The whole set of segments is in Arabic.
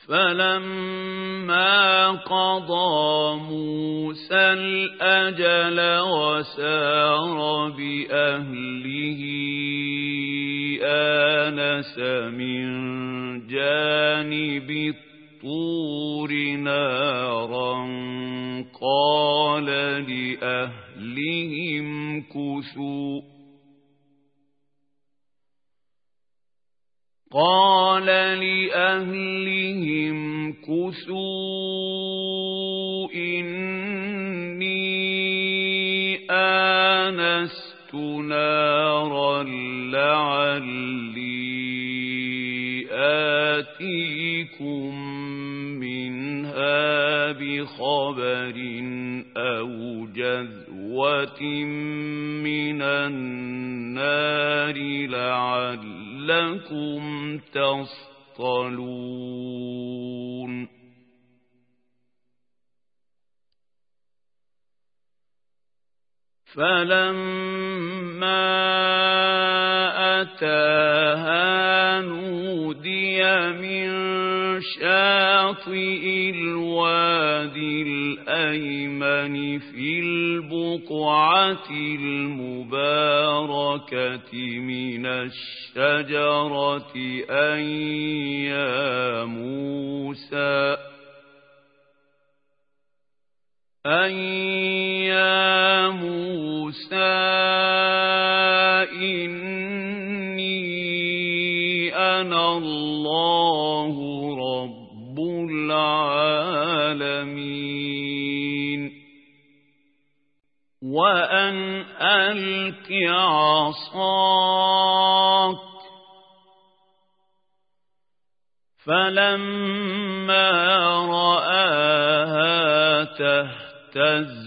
فلما قضى موسى الأجل وسار بأهله آنس من جانب الطور نارا قال لأهلهم كثوا إني آنست نارا لعلي آتيكم منها بخبر أو جذوة من النار لعلكم تصطلون فلما أتاها نودي من شاطئ الوادي الأيمن في البقعة المباركة من الشجرة أن يا موسى إني أنا الله رب العالمين وأن ألق عصاك فلما رآها تهتز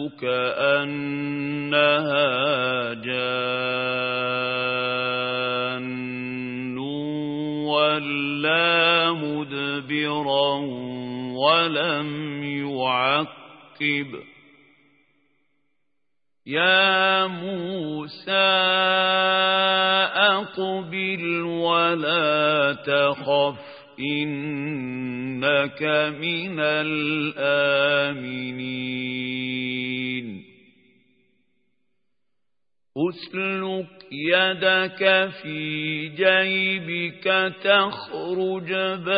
كأنها جان ولا مدبرا ولم يعقب يا موسى أقبل ولا تخف إنك من الآمنين أسلك يدك في جيبك تخرج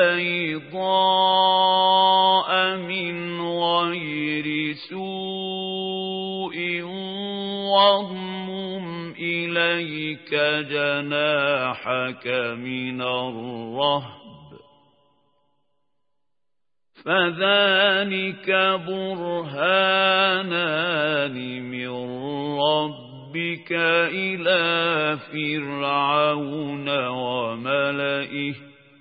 بيضاء من غير سوء واضمم إليك جناحك من الرهب فذلك برهانان من ربك إلى فرعون وملئه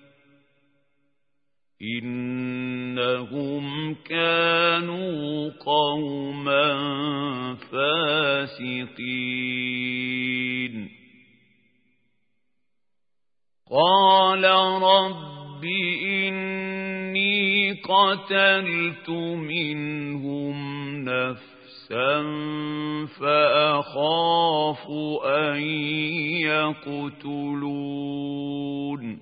إنهم كانوا قوما فاسقين قال رب إني قتلت منهم نفسا فأخاف أن يقتلون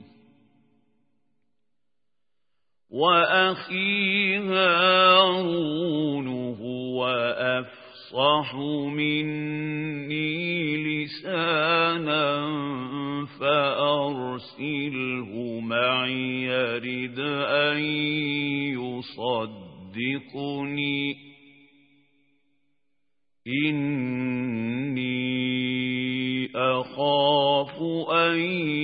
وأخي هارون هو أفصح مني لسانا فأرسله معي يرد أن يصدقني إني أخاف أن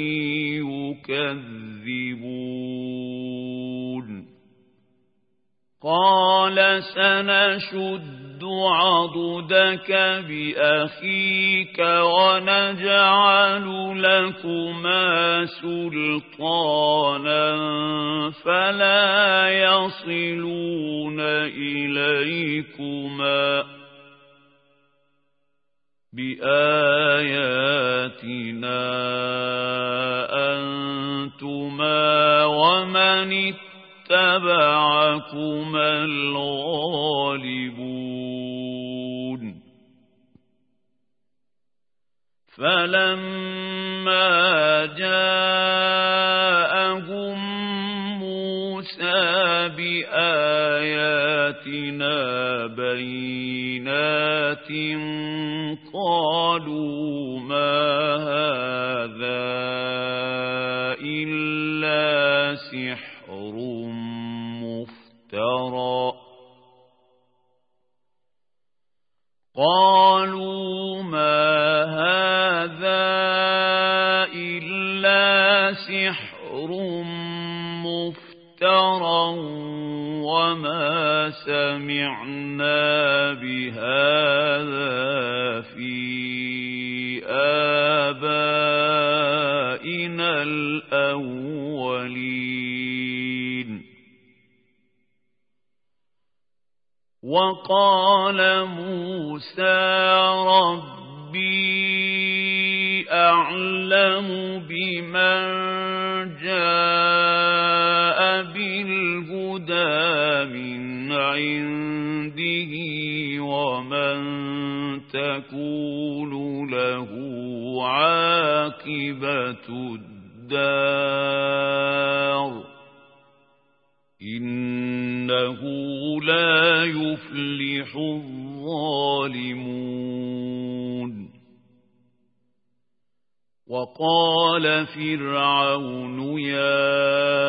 يكذبون قال سنشد عضدك بأخيك ونجعل لكما سلطانا فلا يصلون إليكما بآياتنا أنتما ومن اتبعكما الغالبون فلما جاءهم موسى بينات قالوا ما هذا إلا سحر مفترى قالوا ما هذا إلا سحر مفترى وما سمعنا بهذا في آبائنا الأولين وقال موسى ربي أعلم بمن جاء بالهدى من عنده ومن تكون له عاقبة الدار إنه لا يفلح الظالمون وقال فرعون يا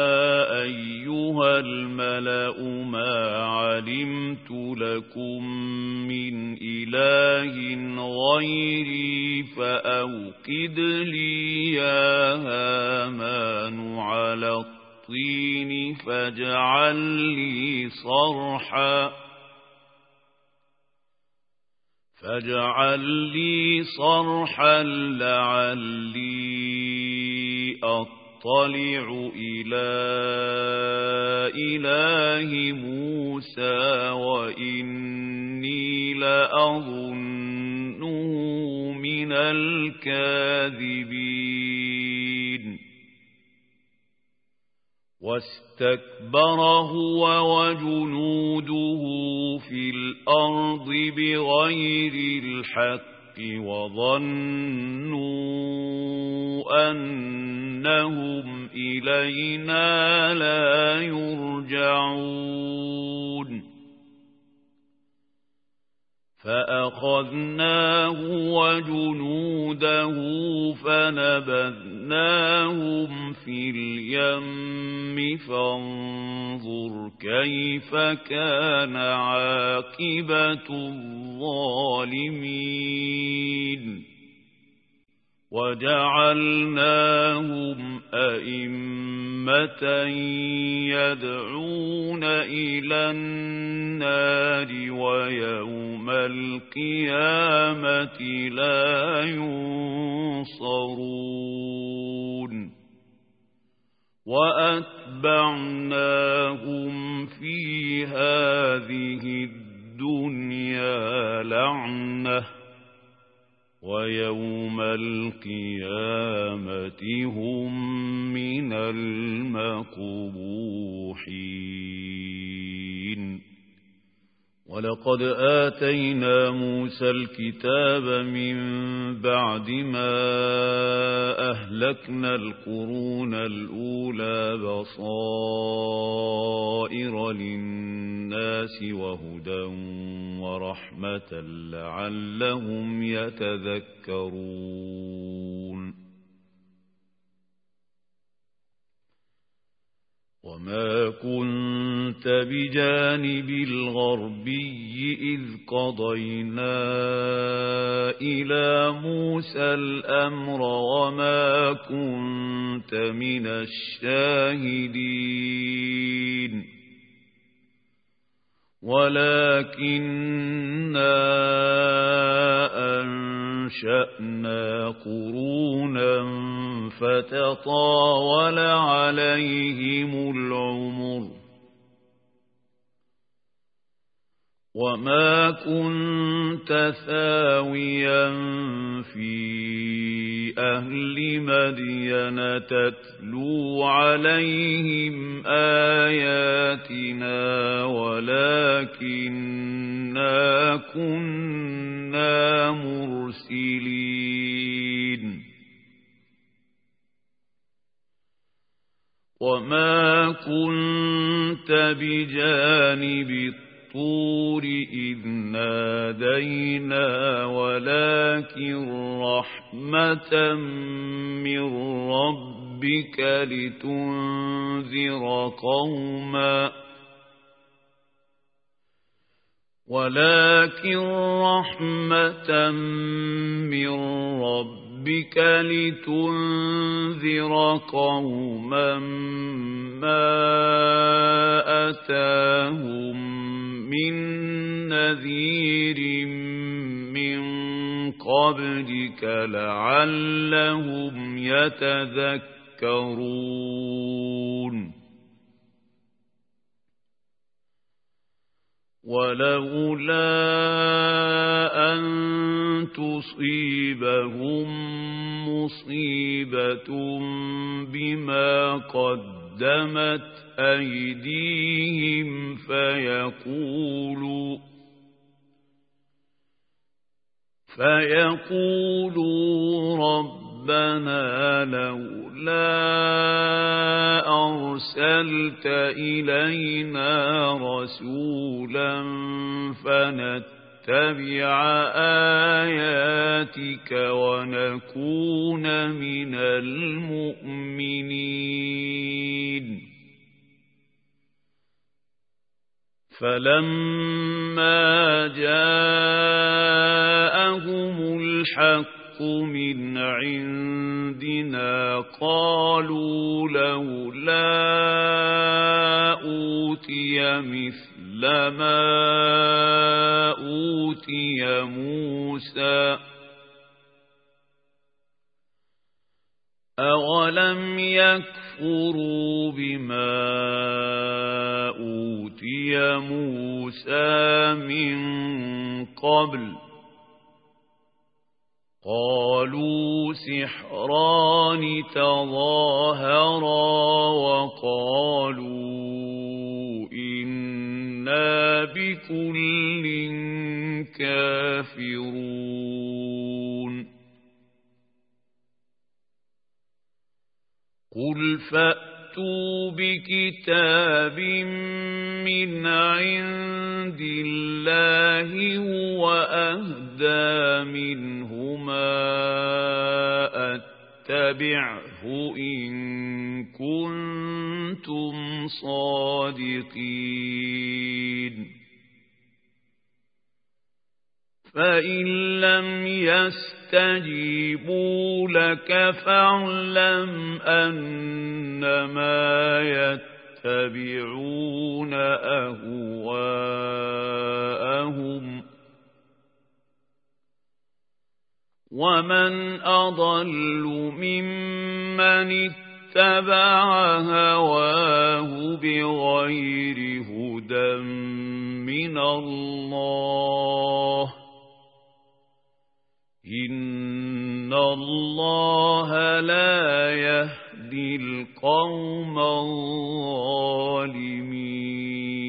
أيها الملأ ما علمت لكم من إله غيري فأوقد لي يا هامان على الطين فاجعل لي صرحا لعلي أطلع إلى إله موسى وإني لأظنه من الكاذبين واستكبر هو وجنوده في الأرض بغير الحق وظنوا أنهم إلينا لا يرجعون فأخذناه وجنوده فنبذناهم في اليم فانظر كيف كان عاقبة الظالمين وجعلناهم أئمة يدعون إلى النار ويوم القيامة لا ينصرون وأتبعناهم في هذه الدنيا لعنة ويوم القيامة هم من المقبوحين ولقد آتينا موسى الكتاب من بعد ما أهلكنا القرون الأولى بصائر للناس وهدى ورحمة لعلهم يتذكرون وما كنت بجانب الغربي إذ قضينا إلى موسى الأمر وما كنت من الشاهدين ولكننا أنشأنا قرونا فتطاول عليهم العمر وما كنت ثاويا في أهل مدين تتلو عليهم آياتنا ولكننا كنا مرسلين وما كنت بجانب الطور الطور إذ نادينا ولكن رحمة من ربك لتنذر قوما ما أتاهم من نذير من قبلك لعلهم يتذكرون ولولا أن تصيبهم مصيبة بما قدمت أيديهم فيقولوا ربنا لولا أرسلت إلينا رسولا فنتبع آياتك ونكون من المؤمنين فلما جاءهم الحق من عندنا قالوا لولا أوتي مثل ما أوتي موسى أولم يكفروا بما أوتي موسى من قبل قالوا سحران تظاهرا وقالوا إنا بكل كافرون قل فأتوا بكتاب من عند الله هو أهدى منهما أتبعه إن كنتم صادقين فإن لم يستجيبوا لك فاعلم أنما يتبعون أهواءهم ومن أضل ممن اتبع هواه بغير هدى من الله إن الله لا يهدي القوم الظالمين